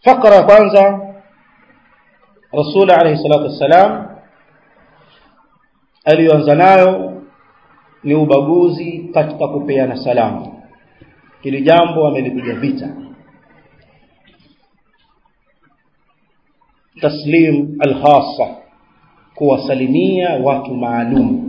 Fakra kwanza, Rasul alayhi salatu wassalam alianza nayo ni ubaguzi katika kupeana salamu. Hili jambo amelipiga vita. Taslim al-khassa, kuwasalimia watu maalum.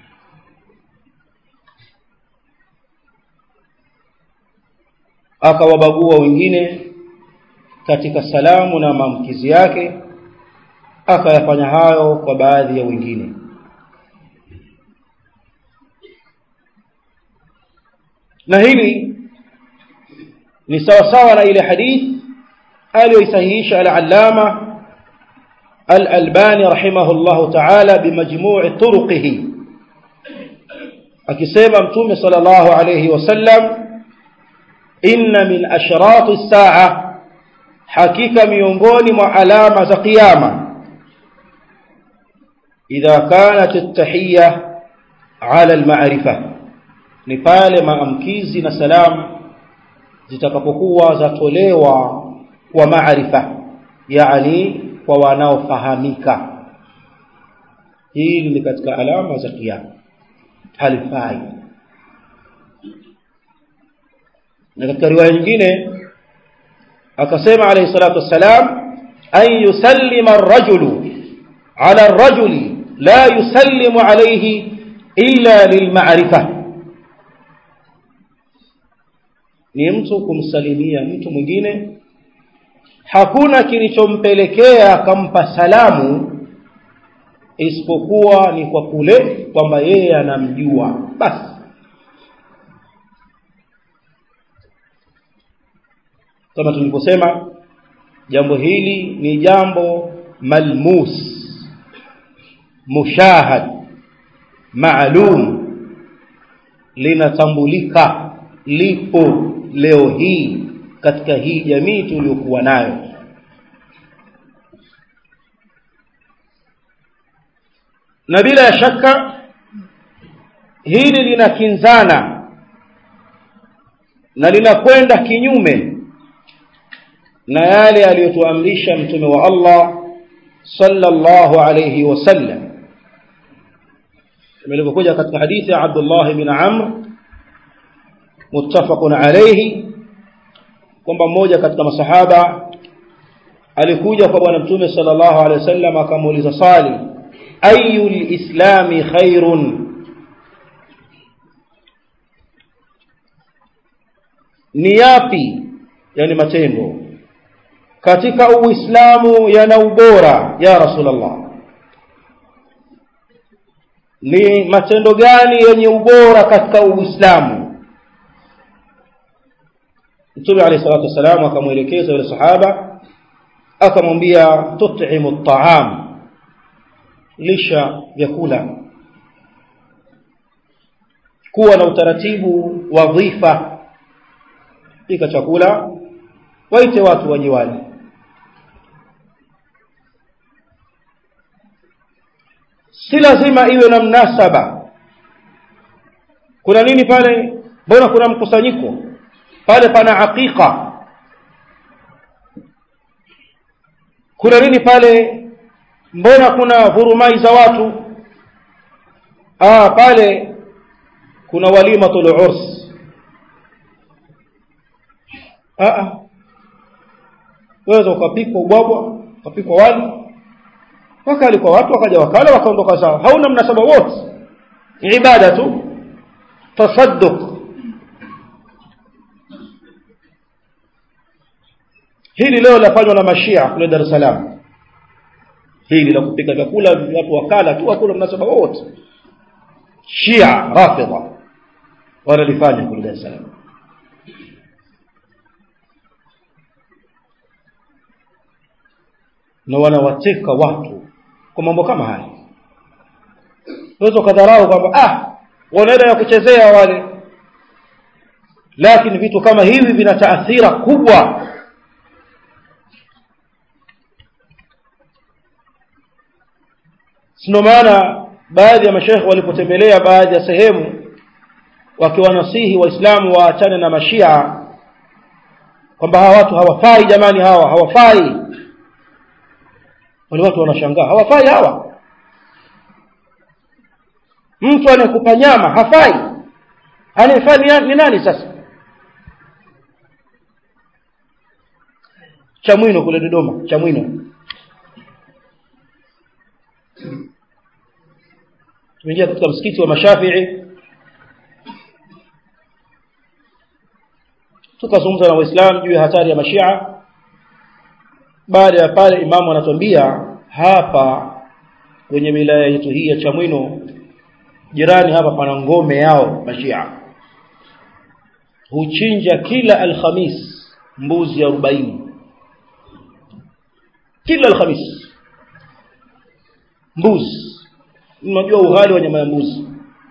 Akawabagua wengine katika salamu na maamkizi yake, akayafanya hayo kwa baadhi ya wengine. Na hili ni sawa na ile hadith aliyoisahihisha al-allama al-Albani rahimahullahu ta'ala bimajmu'i turuqihi, akisema Mtume sallallahu alayhi wasallam, inna min ashrati as-sa'a, hakika miongoni mwa alama za kiyama, idha kanat at-tahiyya 'ala al-ma'rifa, ni pale maamkizi na salamu zitakapokuwa zatolewa kwa maarifa, yani kwa wanaofahamika. Hili ni katika alama za kiyama, halifai. Na katika riwaya nyingine akasema alayhi salatu wassalam, an yusallima ar-rajulu ala ar-rajuli la yusallimu alayhi illa lilma'rifa, ni mtu kumsalimia mtu mwingine, hakuna kilichompelekea akampa salamu isipokuwa ni kwa kule kwamba yeye anamjua basi. Kama tulivyosema, jambo hili ni jambo malmus, mushahad, maalum, linatambulika, lipo leo hii katika hii jamii tuliyokuwa nayo. Na bila shaka hili linakinzana na linakwenda kinyume na yale aliyotuamrisha Mtume wa Allah sallallahu alayhi wasallam. Imekuja katika hadithi ya Abdullah ibn Amr muttafaqun alayhi, kwamba mmoja katika masahaba alikuja kwa bwana Mtume sallallahu alayhi wasallam akamuuliza swali, ayyul islami khairun, ni yapi, yani matendo katika uislamu yana ubora ya Rasulullah? Ni matendo gani yenye ubora katika uislamu? Mtume alayhi salatu wasallam akamuelekeza yule sahaba, akamwambia, tut'imu at-ta'am, lisha vyakula, kuwa na utaratibu wa dhifa, pika chakula, waite watu waje wale. Si lazima iwe na mnasaba. Kuna nini pale? Mbona kuna mkusanyiko pale, pana hakika? Kuna nini pale? Mbona kuna vurumai za watu? Pale kuna walimatul urs. Wewe ukapikwa ubwabwa, ukapikwa wali, wakali kwa watu, wakaja wakala, wakaondoka sawa, hauna mnasaba wote, ibada tu, tasadduq. Hili leo lafanywa na mashia kule Dar es Salaam, hili la kupika vyakula watu wakala tu, hakuna mnasaba wote. Shia Rafidha wanalifanya kule Dar es Salaam. Na wanawateka watu kwa mambo kama haya. Unaweza kadharau kwamba wanaenda ya kuchezea wale, lakini vitu kama hivi vina taathira kubwa. Sio maana baadhi ya mashaikh walipotembelea baadhi ya sehemu wakiwanasihi waislamu waachane na mashia, kwamba hawa watu hawafai, jamani hawa hawafai. Wale watu wanashangaa, hawafai hawa? Mtu anayekupa nyama hafai? Anayefanya ni nani sasa? Chamwino kule Dodoma, Chamwino. Tumeingia katika msikiti wa Mashafi'i, tukazungumza na Waislamu juu ya hatari ya Mashia. Baada ya pale imamu anatuambia, hapa kwenye wilaya yetu hii ya Chamwino, jirani hapa pana ngome yao Mashia. Huchinja kila Alhamis mbuzi 40. Kila Alhamis mbuzi. Unajua ughali wa nyama ya mbuzi.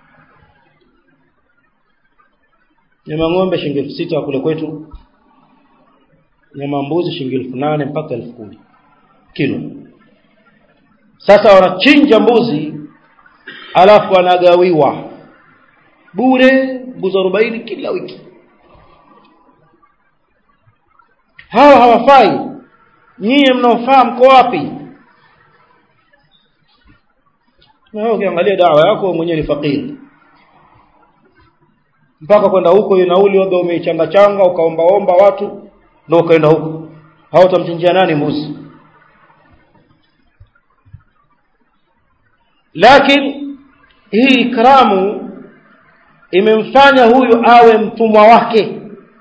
Nyama ng'ombe shilingi 6,000 kule kwetu. Nyama mbuzi shilingi 8,000 mpaka 10,000 kilo. Sasa wanachinja mbuzi alafu anagawiwa bure mbuzi 40 kila wiki. Hawa hawafai. Nyie mnaofaa mko wapi? Na wewe ukiangalia dawa yako mwenyewe ni fakiri. Mpaka kwenda huko hiyo nauli wewe umeichanga ukaomba watu ndio ukaenda huko. Hautamchinjia nani mbuzi? Lakini hii ikramu imemfanya huyu awe mtumwa wake.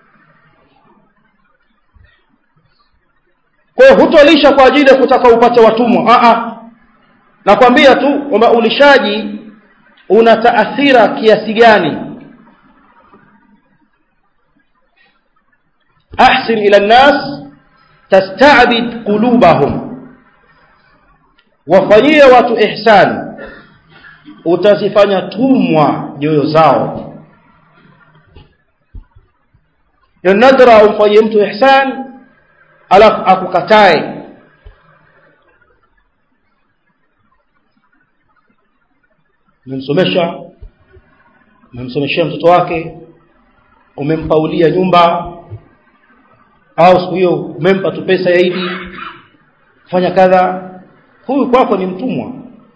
Kwa hiyo hutolisha kwa ajili ya kutaka upate watumwa. Nakwambia tu kwamba ulishaji una taathira kiasi gani. Ahsin ila an-nas tasta'bid qulubahum. Wafanyie watu ihsan, utazifanya tumwa nyoyo zao. Yanadra umfanyie mtu ihsan alafu akukatae. Umemsomeshia mtoto wake, umempaulia nyumba, au siku hiyo umempa tu pesa ya Idi, fanya kadha, huyu kwako ni mtumwa.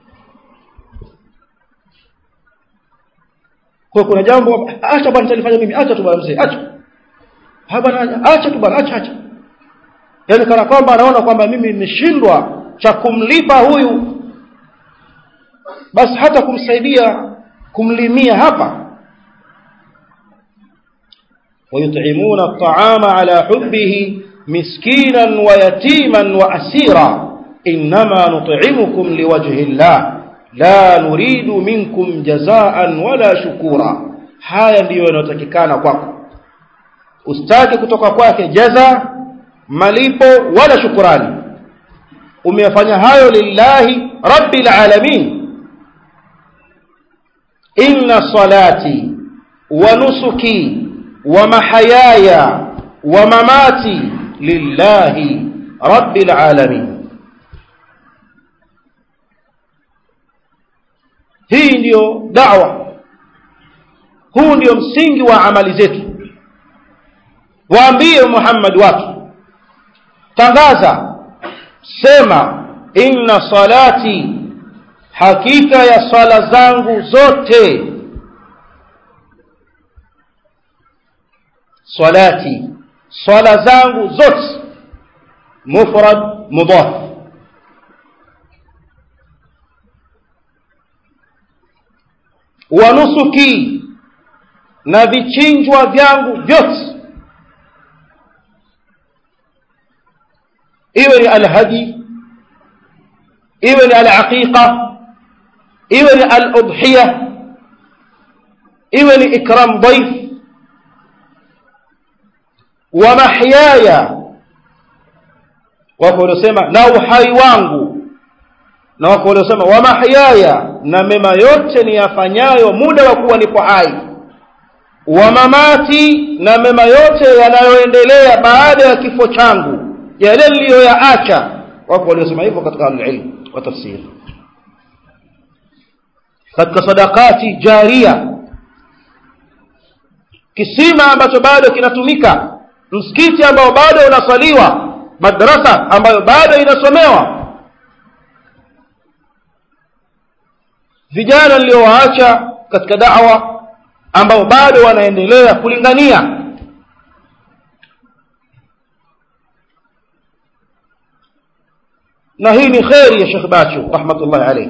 Kwa kuna jambo, acha bwana nilifanya mimi, acha tu bwana mzee, acha. Acha tu bwana, acha. Yaani kana kwamba anaona kwamba mimi nimeshindwa cha kumlipa huyu, basi hata kumsaidia kumlimia hapa. ويطعمون الطعام على حبه مسكينا ويتيما وأسيرا إنما نطعمكم لوجه الله لا نريد منكم جزاء ولا شكورا. haya ndiyo yanayotakikana kwako. Usitaki kutoka kwake jaza, malipo wala shukrani. Umeyafanya hayo lillahi rabbil alamin. Inna salati wa nusuki wa mahayaya wa mamati lillahi rabbil alamin. Hii ndiyo da'wa, huu ndiyo msingi wa amali zetu. Waambie Muhammad watu, tangaza, sema inna salati, hakika ya sala zangu zote. Salati, sala zangu zote, mufrad mudhaf. Wa nusuki, na vichinjwa vyangu vyote, iwe ni alhadi, iwe ni alaqiqa, iwe ni aludhiyah, iwe ni ikram dhaif. Wa mahyaya, wako waliosema na uhai wangu, na wako waliosema wa mahyaya, na mema yote niyafanyayo muda wa kuwa nipo hai. Wa mamati, na mema yote yanayoendelea baada ya kifo changu, yale niliyoyaacha. Wako waliosema hivyo katika ilmu wa tafsir. Katika sadaqati jariya, kisima ambacho bado kinatumika, msikiti ambao bado unasaliwa, madrasa ambayo bado inasomewa, vijana niliowaacha katika da'wa ambao bado wanaendelea kulingania. Na hii ni khairi ya Sheikh Bachu rahmatullahi alayhi,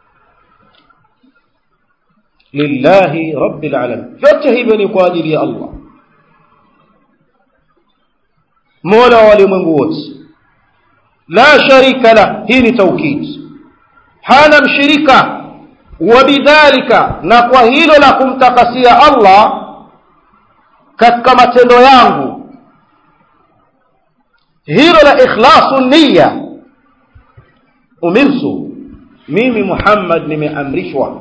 lillahi rabbil alamin. Vyote hivyo ni kwa ajili ya Allah, mola wa ulimwengu wote, la sharika la. Hii ni taukid, hana mshirika. Wabidhalika, na kwa hilo la kumtakasia Allah katika matendo yangu, hilo la ikhlasu niyya, umirsu, mimi Muhammad nimeamrishwa,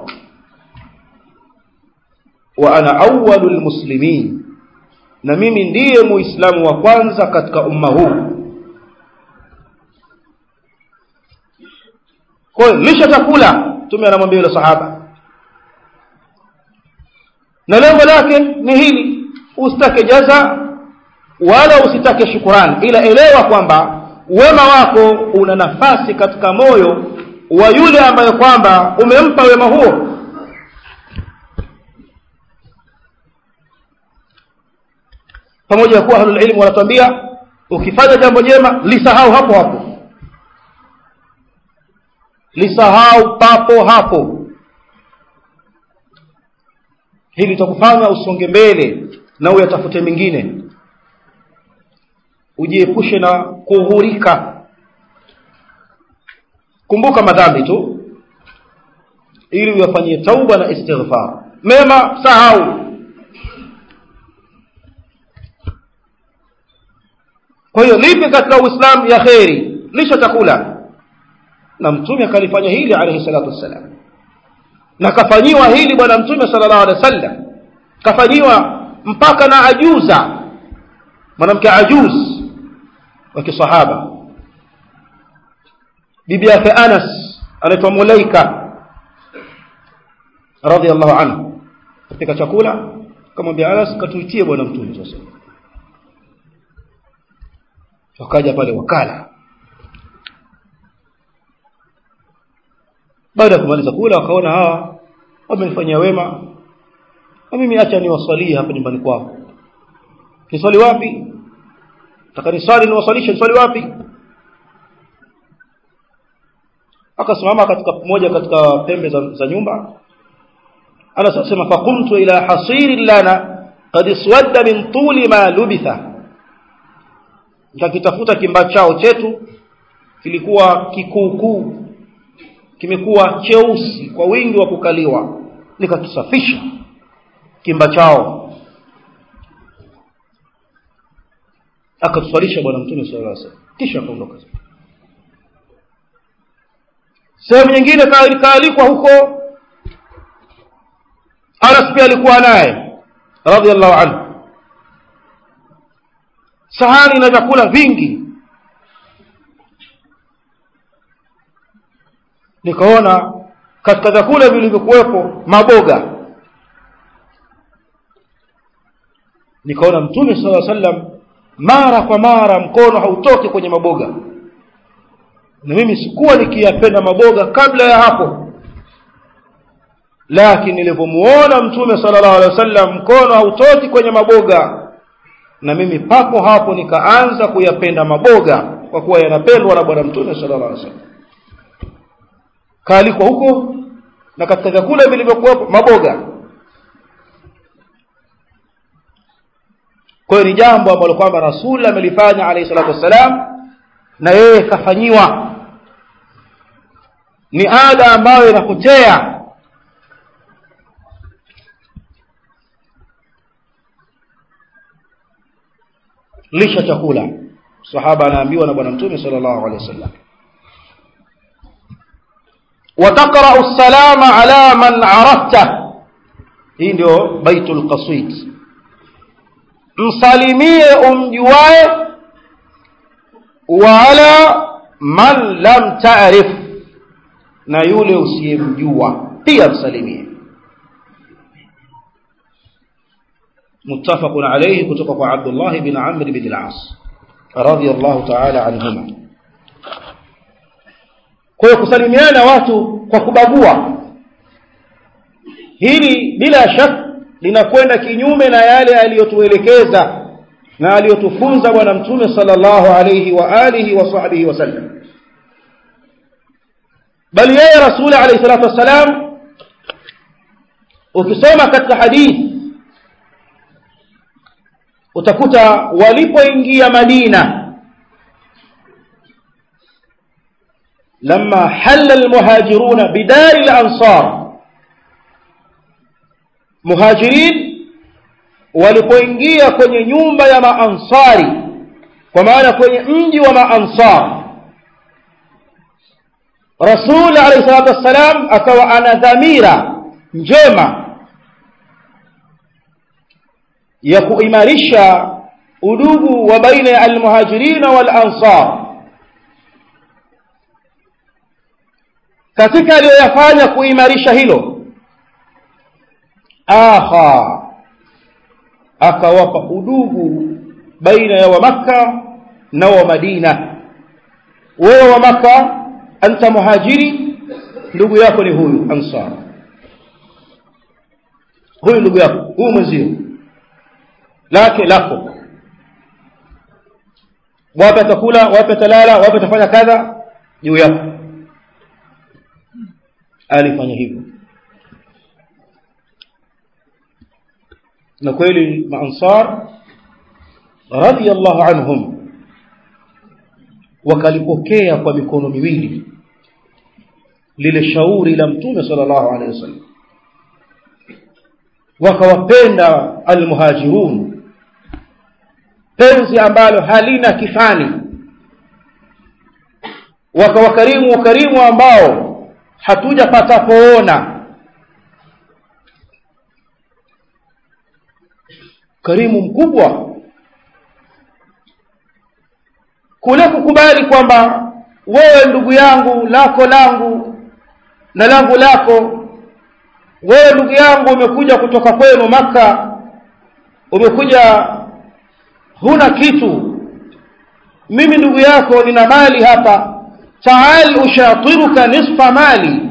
wa ana awwalul muslimin, na mimi ndiye muislamu wa kwanza katika umma huu. Kwa hiyo lisha chakula, Mtume anamwambia yule sahaba, na lengo lake ni hili: usitake jaza wala usitake shukrani, ila elewa kwamba wema wako una nafasi katika moyo wa yule ambaye kwamba umempa wema huo. Pamoja kwa ahlul ilm wanatuambia ukifanya jambo jema lisahau hapo hapo, lisahau papo hapo. Hili litakufanya usonge mbele na uyatafute mengine, ujiepushe na kughurika. Kumbuka madhambi tu ili uyafanyie tauba na istighfar. Mema sahau. Kwa hiyo lipi katika Uislamu ya khairi? Lisha chakula. Na Mtume akalifanya hili alayhi salatu wassalam, na kafanyiwa hili bwana Mtume sallallahu alaihi wasallam, kafanyiwa mpaka na ajuza, mwanamke ajuz wa kisahaba, bibi yake Anas anaitwa Mulaika radhiyallahu anhu, katika chakula kamwambia Anas, katuitie bwana Mtume sasa. Wakaja pale wakala. Baada ya kumaliza kula wakaona hawa wamenifanyia wema, na mimi acha niwasalie hapa nyumbani kwao. Niswali wapi? Takaniswali niwasalishe, niswali wapi? Akasimama katika moja katika pembe za nyumba. Anasema faqumtu ila hasirin lana qad iswadda min tuli ma lubitha. Nikakitafuta kimba chao chetu, kilikuwa kikuukuu, kimekuwa cheusi kwa wingi wa kukaliwa. Nikakisafisha kimba chao, akatusalisha bwana Mtume sallallahu alaihi wasallam, kisha akaondoka. Sehemu nyingine kaalikwa huko, Anas pia alikuwa naye radhiyallahu anhu, sahani na vyakula vingi. Nikaona katika vyakula vilivyokuwepo maboga. Nikaona Mtume sallallahu alaihi wasallam mara kwa mara mkono hautoki kwenye maboga, na mimi sikuwa nikiyapenda maboga kabla ya hapo. Lakini nilipomuona Mtume sallallahu alaihi wasallam mkono hautoki kwenye maboga, na mimi papo hapo nikaanza kuyapenda maboga, kwa kuwa yanapendwa na bwana Mtume sallallahu alaihi wasallam. Kaalikwa huko, na katika vyakula vilivyokuwepo maboga. Kwa hiyo ni jambo ambalo kwamba Rasul amelifanya alayhi salatu wasalam, na yeye kafanyiwa. Ni ada ambayo inapotea. Lisha chakula. Sahaba anaambiwa na bwana Mtume sallallahu alayhi wasallam, وتقرأ السلام على من عرفته. hii ndio baitul qasid. Msalimie umjuae, wala man lam ta'rif, na yule usiyemjua pia msalimie. muttafaqun alayhi kutoka kwa Abdullah bin Amr bin al-As radiyallahu ta'ala anhuma. Kwa hiyo kusalimiana watu kwa kubagua, hili bila shaka linakwenda kinyume na yale aliyotuelekeza na aliyotufunza bwana mtume sallallahu alayhi wa alihi wa sahbihi wasallam. Bali yeye Rasul alayhi salatu wasalam, ukisoma katika hadithi utakuta walipoingia Madina, لما حل المهاجرون بدار الأنصار، مهاجرين walipoingia kwenye nyumba ya maansari, kwa maana kwenye mji wa maansar, Rasul alayhi salatu wasalam akawa ana dhamira njema ya kuimarisha udugu wa baina ya almuhajirin wal ansar. Katika aliyoyafanya kuimarisha hilo, akawapa udugu baina ya wa Makka na wa Madina. Wewe wa Makka anta muhajiri, ndugu yako ni huyu ansar, huyu ndugu yako, huyu mwenzio lako, wapi atakula, wapi atalala, wapi atafanya kadha, juu yako. Alifanya hivyo, na kweli maansar radiyallahu anhum wakalipokea kwa mikono miwili lile shauri la mtume sallallahu alaihi wasallam, wakawapenda almuhajirun penzi ambalo halina kifani, wakawakarimu ukarimu ambao hatujapata kuona, karimu mkubwa, kule kukubali kwamba wewe ndugu yangu, lako langu na langu lako. Wewe ndugu yangu umekuja kutoka kwenu Makka, umekuja huna kitu, mimi ndugu yako nina mali hapa, ta'al ushatiruka nisfa mali,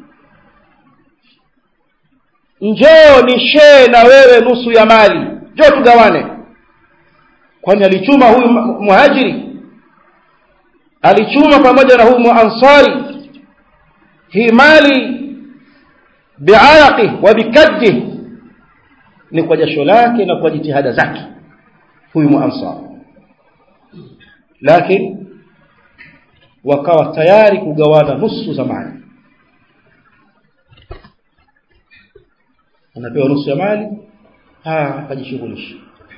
njoo ni share na wewe nusu ya mali, njoo tugawane. Kwani alichuma huyu muhajiri, alichuma pamoja na huyu muansari hii mali bi'araqi wa bikaddi, ni kwa jasho lake na kwa jitihada zake huyu muansar. Lakini wakawa tayari kugawana nusu za mali, anapewa nusu ya mali, akajishughulisha.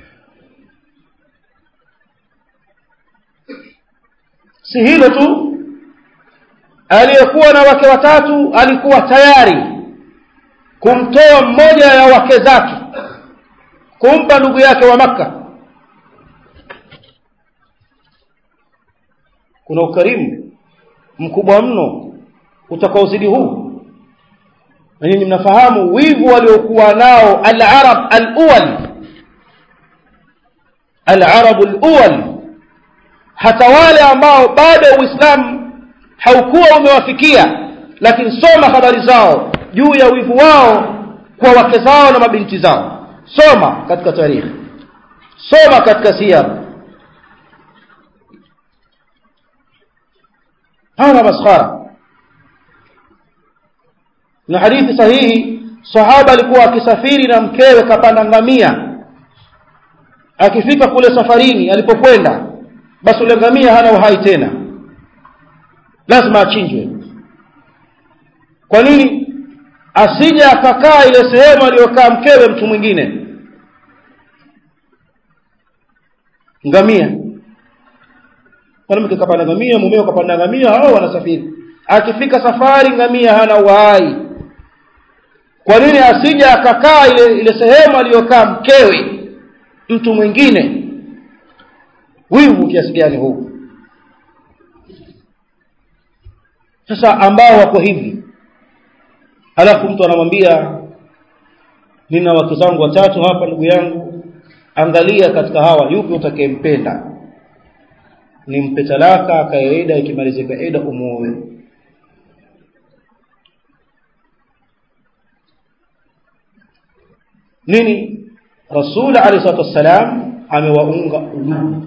Si hilo tu, aliyekuwa na wake watatu alikuwa tayari kumtoa mmoja ya wake zake kumpa ndugu yake wa Makka. Kuna ukarimu mkubwa mno utakaozidi huu, na nyinyi mnafahamu wivu waliokuwa nao al-Arab al-Awwal, hata wale ambao bado Uislamu haukuwa umewafikia, lakini soma habari zao juu ya wivu wao kwa wake zao na mabinti zao. Soma katika tarikhi, soma katika siyar. Hana maskhara. Na hadithi sahihi, sahaba alikuwa akisafiri na mkewe kapanda ngamia, akifika kule safarini alipokwenda, basi ule ngamia hana uhai tena, lazima achinjwe. Kwa nini? Asije akakaa ile sehemu aliyokaa mkewe mtu mwingine. Ngamia, mwanamke kapanda ngamia, mumeo kapanda ngamia, hao wanasafiri. Akifika safari ngamia hana uhai. Kwa nini? Asije akakaa ile sehemu aliyokaa mkewe mtu mwingine. Wivu kiasi gani huu? Sasa ambao wako hivi, alafu mtu anamwambia nina wake zangu watatu hapa ndugu yangu, angalia katika hawa yupi utakayempenda, nimpe talaka kaida, ikimalizika ida umuoe. Nini Rasul alayhi salatu wasalam amewaunga udugu,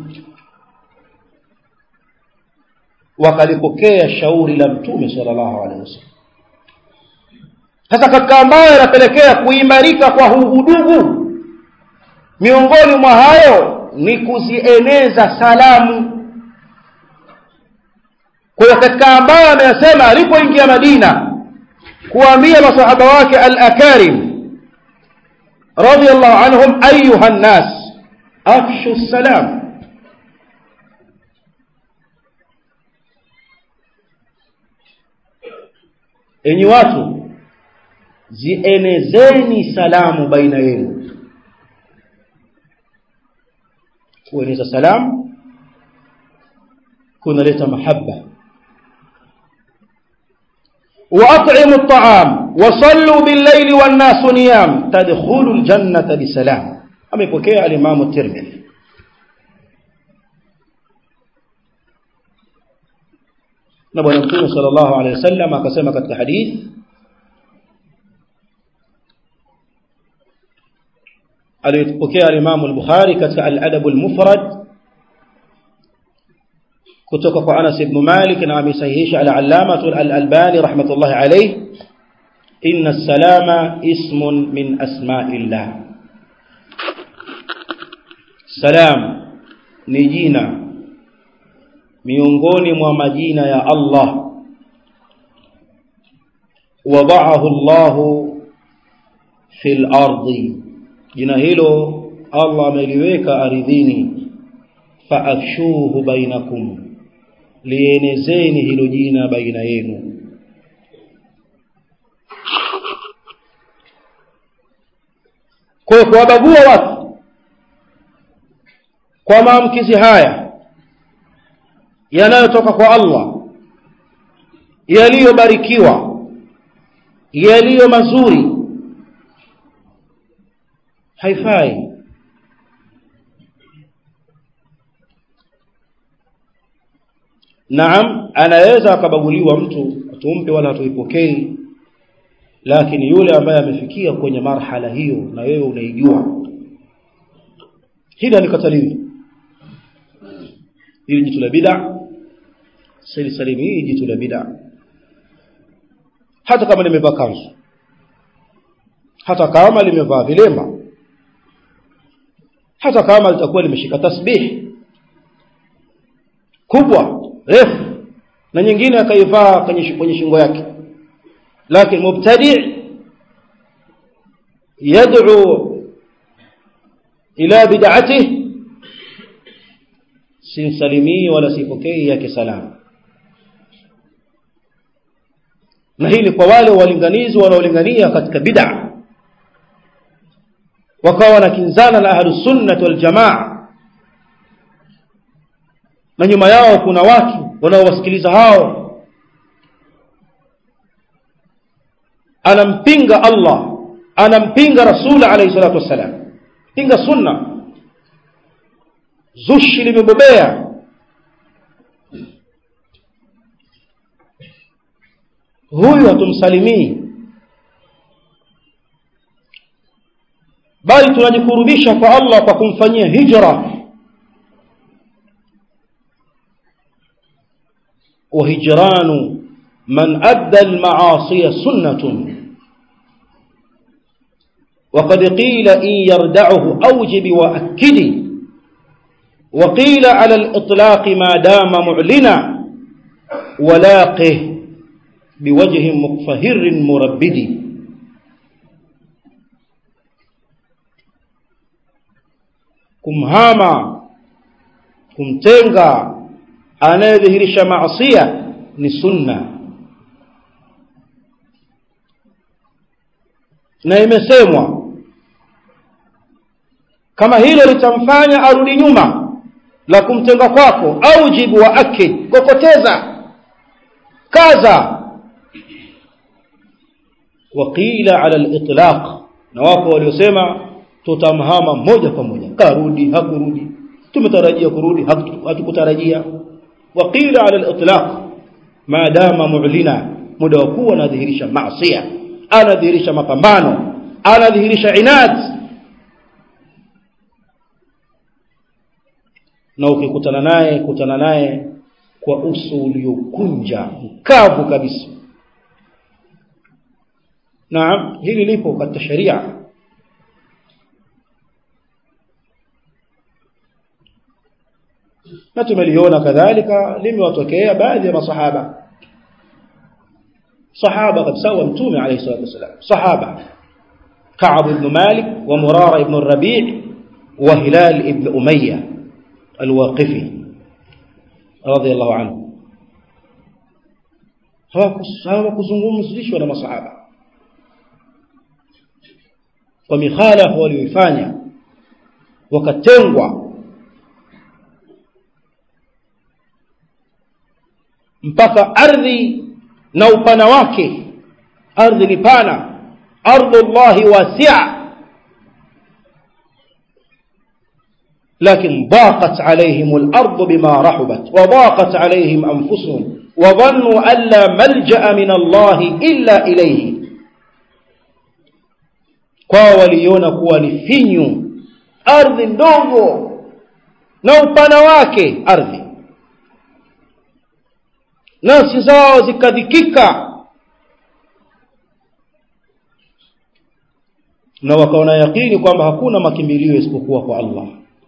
wakalipokea shauri la Mtume sallallahu alaihi wasallam. Sasa katika ambayo yanapelekea kuimarika kwa huu udugu, miongoni mwa hayo ni kuzieneza salamu. Kwa katika ambayo ameyasema alipoingia Madina kuambia masahaba wake al-akarim radiyallahu anhum, ayuha an-nas afshu salam, enyi watu zienezeni salamu baina yenu. Kueneza salamu kunaleta mahabba. وأطعموا الطعام وصلوا بالليل والناس نيام تدخلوا الجنة بسلام. amepokea al-Imam at-Tirmidhi. Na Bwana Mtume sallallahu alayhi wasallam akasema katika hadith, aliyepokea al-Imam al-Bukhari katika al-Adab al-Mufrad kutoka kwa Anas ibn Malik, na amesahihisha al-Allama al-Albani rahmatullahi alayhi, inna as-salama ismun min asma'illah. Salam ni jina miongoni mwa majina ya Allah. Wada'ahu Allah fil ardi, jina hilo Allah ameliweka ardhini. Fa'afshuhu bainakum, lienezeni hilo jina baina yenu. Kwa kuwabagua watu kwa maamkizi haya yanayotoka kwa Allah, yaliyobarikiwa, yaliyo mazuri, haifai. Naam, anaweza akabaguliwa mtu, atumpe wala hatuipokei, lakini yule ambaye amefikia kwenye marhala hiyo na wewe unaijua, hili alikataliwa. Hili jitu la bid'a, salimi hii jitu la bid'a. Hata kama limevaa kanzu, hata kama limevaa vilemba, hata kama litakuwa limeshika tasbih kubwa refu na nyingine akaivaa kwenye shingo yake, lakini mubtadi' yad'u ila bid'atihi, simsalimii wala sipokei yake salamu. Na hili kwa wale walinganizi wanaolingania katika bid'a wakawa wanakinzana na ahlus sunnah wal jamaa, na nyuma yao kuna watu wanaowasikiliza hao. Anampinga Allah, anampinga Rasul alayhi salatu wasalam, pinga sunna, zushi limebobea. Huyu hatumsalimii, bali tunajikurubisha kwa Allah kwa kumfanyia hijra. وهجران من أدى المعاصي سنة، وقد قيل إن يردعه أوجب وأكد، وقيل على الإطلاق ما دام معلنا، ولاقه بوجه مقفهر مربد. kumhama, kumtenga anayedhihirisha maasiya ni sunna. Na imesemwa kama hilo litamfanya arudi nyuma la kumtenga kwako, aujibu wa akid, kokoteza, kaza. Waqila ala al-itlaq, na wapo waliosema tutamhama moja kwa moja, karudi hakurudi, tumetarajia kurudi hatukutarajia. Waqila ala al-itlaq ma dama mu'lina, muda wa kuwa anadhihirisha maasiya, anadhihirisha mapambano, anadhihirisha inad. Na ukikutana naye kwa uso uliokunja mkavu kabisa. Naam, hili lipo katika sharia. Na tumeliona kadhalika limewatokea baadhi ya masahaba, sahaba kabisa wa mtume alayhi salatu wasallam, sahaba Ka'b ibn Malik wa Murara ibn Rabi' wa Hilal ibn Umayyah al-Waqifi radiyallahu anhu. Hawakuzungumzishwa na masahaba kwa mikhalafa walioifanya, wakatengwa mpaka ardhi na upana wake. Ardhi ni pana, ardhullahi wasi'a, لكن ضاقت عليهم الأرض بما رحبت وضاقت عليهم أنفسهم وظنوا أن لا ملجأ من الله إلا إليه. kwa waliona kuwa ni finyu ardhi ndogo na upana wake ardhi, nafsi zao zikadhikika na wakaona yakini kwamba hakuna makimbilio isipokuwa kwa Allah.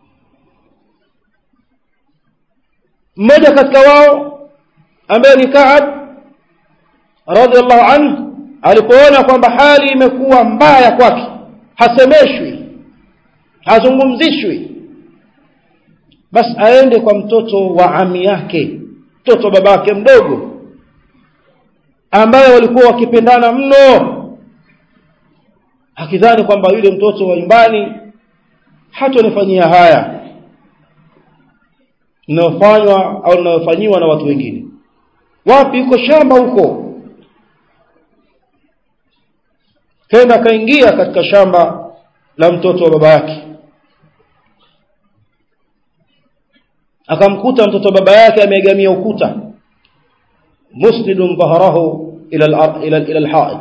Mmoja katika wao ambaye ni Ka'b radhiallahu anhu alipoona kwamba hali imekuwa mbaya kwake, hasemeshwi, hazungumzishwi, basi aende kwa mtoto wa ami yake, mtoto babake mdogo ambaye walikuwa wakipendana mno, akidhani kwamba yule mtoto wa nyumbani hatonifanyia haya ninayofanywa au ninayofanyiwa na watu wengine. Wapi? yuko shamba huko. Kenda kaingia katika shamba la mtoto wa baba yake, akamkuta mtoto wa baba yake ameegamia ukuta, musnidun dhahrahu ila al-ha'id.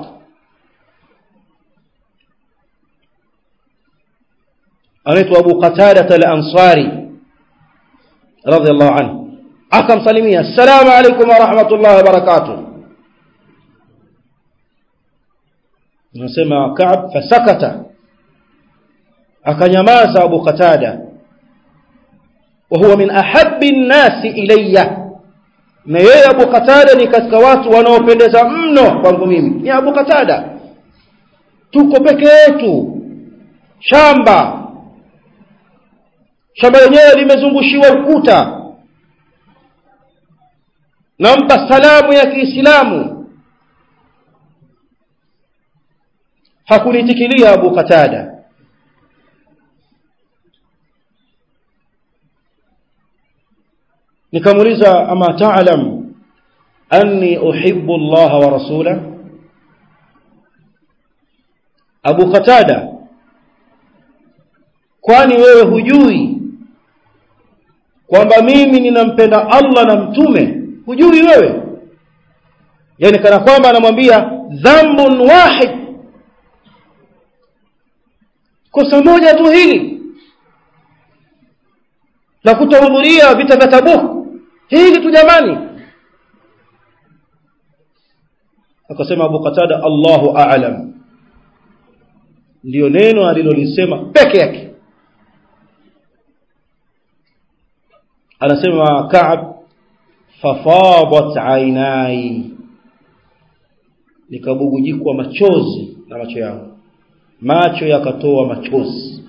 anaitwa Abu Qatada al-Ansari radhiyallahu anhu, akamsalimia, assalamu alaykum wa rahmatullahi wa barakatuh. Nasema Ka'b fasakata, akanyamaza Abu Qatada, wa huwa min ahabbi an-nasi ilayya, na yeye Abu Qatada ni katika watu wanaopendeza mno kwangu mimi. Ni Abu Qatada, tuko peke yetu, shamba lenyewe limezungushiwa ukuta, nampa salamu ya Kiislamu, hakunitikilia Abu Qatada. Nikamuuliza, ama ta'lam anni uhibbu Allah wa rasulahu? Abu Qatada, kwani wewe hujui kwamba mimi ninampenda Allah na mtume? Hujui wewe? Yani kana kwamba anamwambia dhambun wahid, kosa moja tu hili la kutohudhuria vita vya Tabuk, hili tu jamani. Akasema Abu Qatada, Allahu a'lam, ndio neno alilolisema peke yake. Anasema Ka'b, fafadat aynai, nikabugujikwa machozi na macho yangu, macho yakatoa machozi.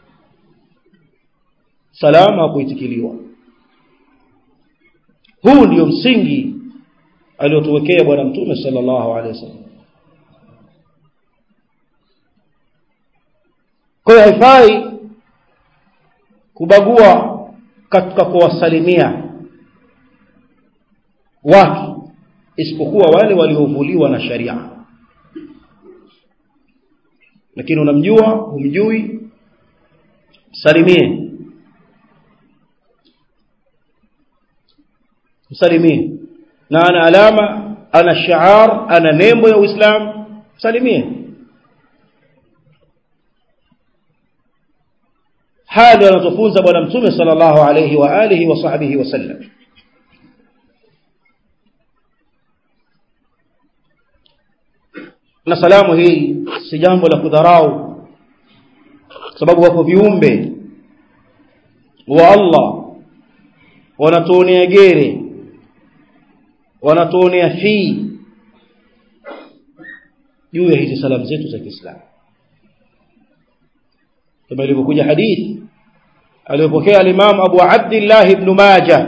Salama kuitikiliwa. Huu ndio msingi aliotuwekea bwana mtume sallallahu alaihi wasallam. Kwa hiyo haifai kubagua katika kuwasalimia watu isipokuwa wale waliovuliwa na sharia. Lakini unamjua, humjui, msalimie na ana alama, ana shiar, ana nembo ya Uislamu, msalimie. hali anatufunza bwana mtume sallallahu alayhi wa alihi wa sahbihi wasallam. Na salamu hii si jambo la kudharau, sababu wako viumbe wa Allah wanatuonea gere, wanatuonea fi juu ya hizi salamu zetu za Kiislamu. kama ilivyokuja hadithi aliyopokea al-Imam Abu Abdullah ibn Majah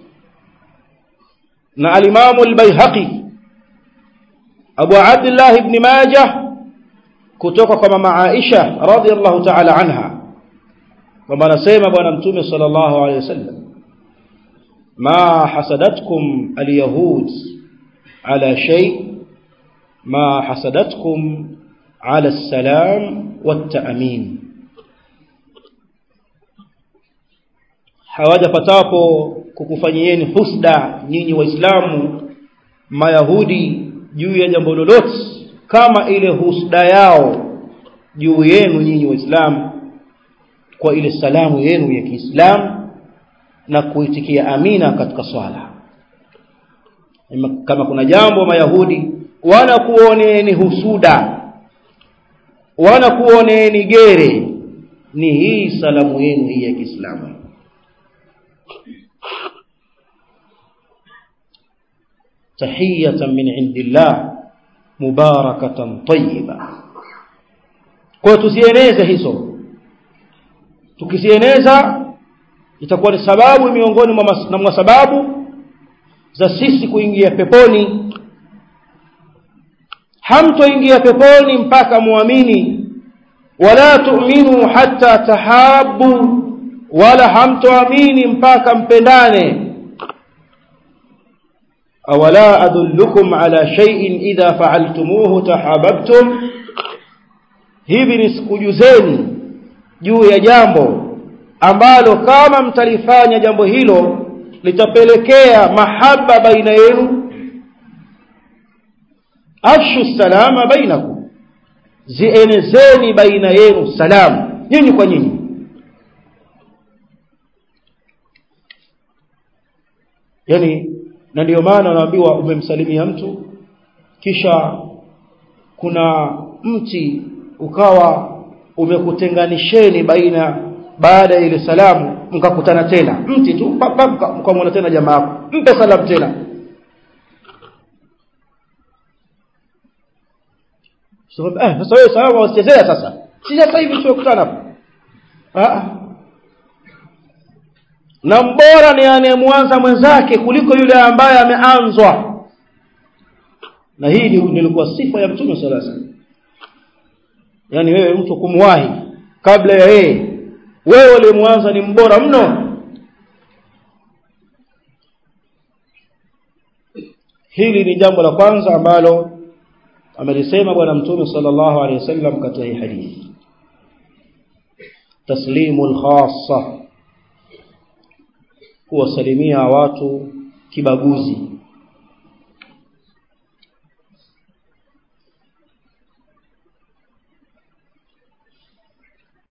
na al-Imam al-Baihaqi. Abu Abdullah ibn Majah kutoka kwa mama Aisha radhiyallahu ta'ala anha, kwamba anasema bwana mtume sallallahu alayhi wasallam, ma hasadatkum al-yahud ala shay ma hasadatkum ala as-salam wat-ta'min. hawajapatapo kukufanyieni husda nyinyi waislamu mayahudi juu ya jambo lolote kama ile husda yao juu yenu nyinyi waislamu kwa ile salamu yenu ya Kiislamu na kuitikia amina katika swala. Kama kuna jambo mayahudi wanakuoneeni husuda, wanakuoneeni gere, ni hii salamu yenu hii ya Kiislamu. tahiyatan min indillah mubarakatan tayyiba. Kwa tusieneze hizo, tukizieneza itakuwa ni sababu miongoni mwa sababu za sisi kuingia peponi. Hamtoingia peponi mpaka muamini, wala tu'minu hatta tahabbu, wala hamtoamini mpaka mpendane. awala adullukum ala shay'in idha fa'altumuhu tahabbtum, hivi nisikujuzeni juu ya jambo ambalo kama mtalifanya jambo hilo litapelekea mahaba baina yenu. afshu salama bainakum, zienezeni baina yenu salamu nyinyi kwa nyinyi. Yani na ndio maana naambiwa umemsalimia mtu kisha kuna mti ukawa umekutenganisheni baada ya ile salamu, mkakutana tena mti tu mkamwona tena jamaa yako, mpe salamu tena. Sasa wewe salamu wasichezea sasa, si sasa hivi tumekutana hapo. Na mbora ni anemwanza mwenzake kuliko yule ambaye ameanzwa. Na hii nilikuwa sifa ya Mtume sallallahu alaihi wasallam. Yani wewe mtu kumwahi kabla ya yeye, wewe ulimwanza ni mbora mno. Hili ni jambo la kwanza ambalo amelisema bwana Mtume sallallahu alaihi wasallam katika hii hadithi. Taslimul khassa, kuwasalimia watu kibaguzi.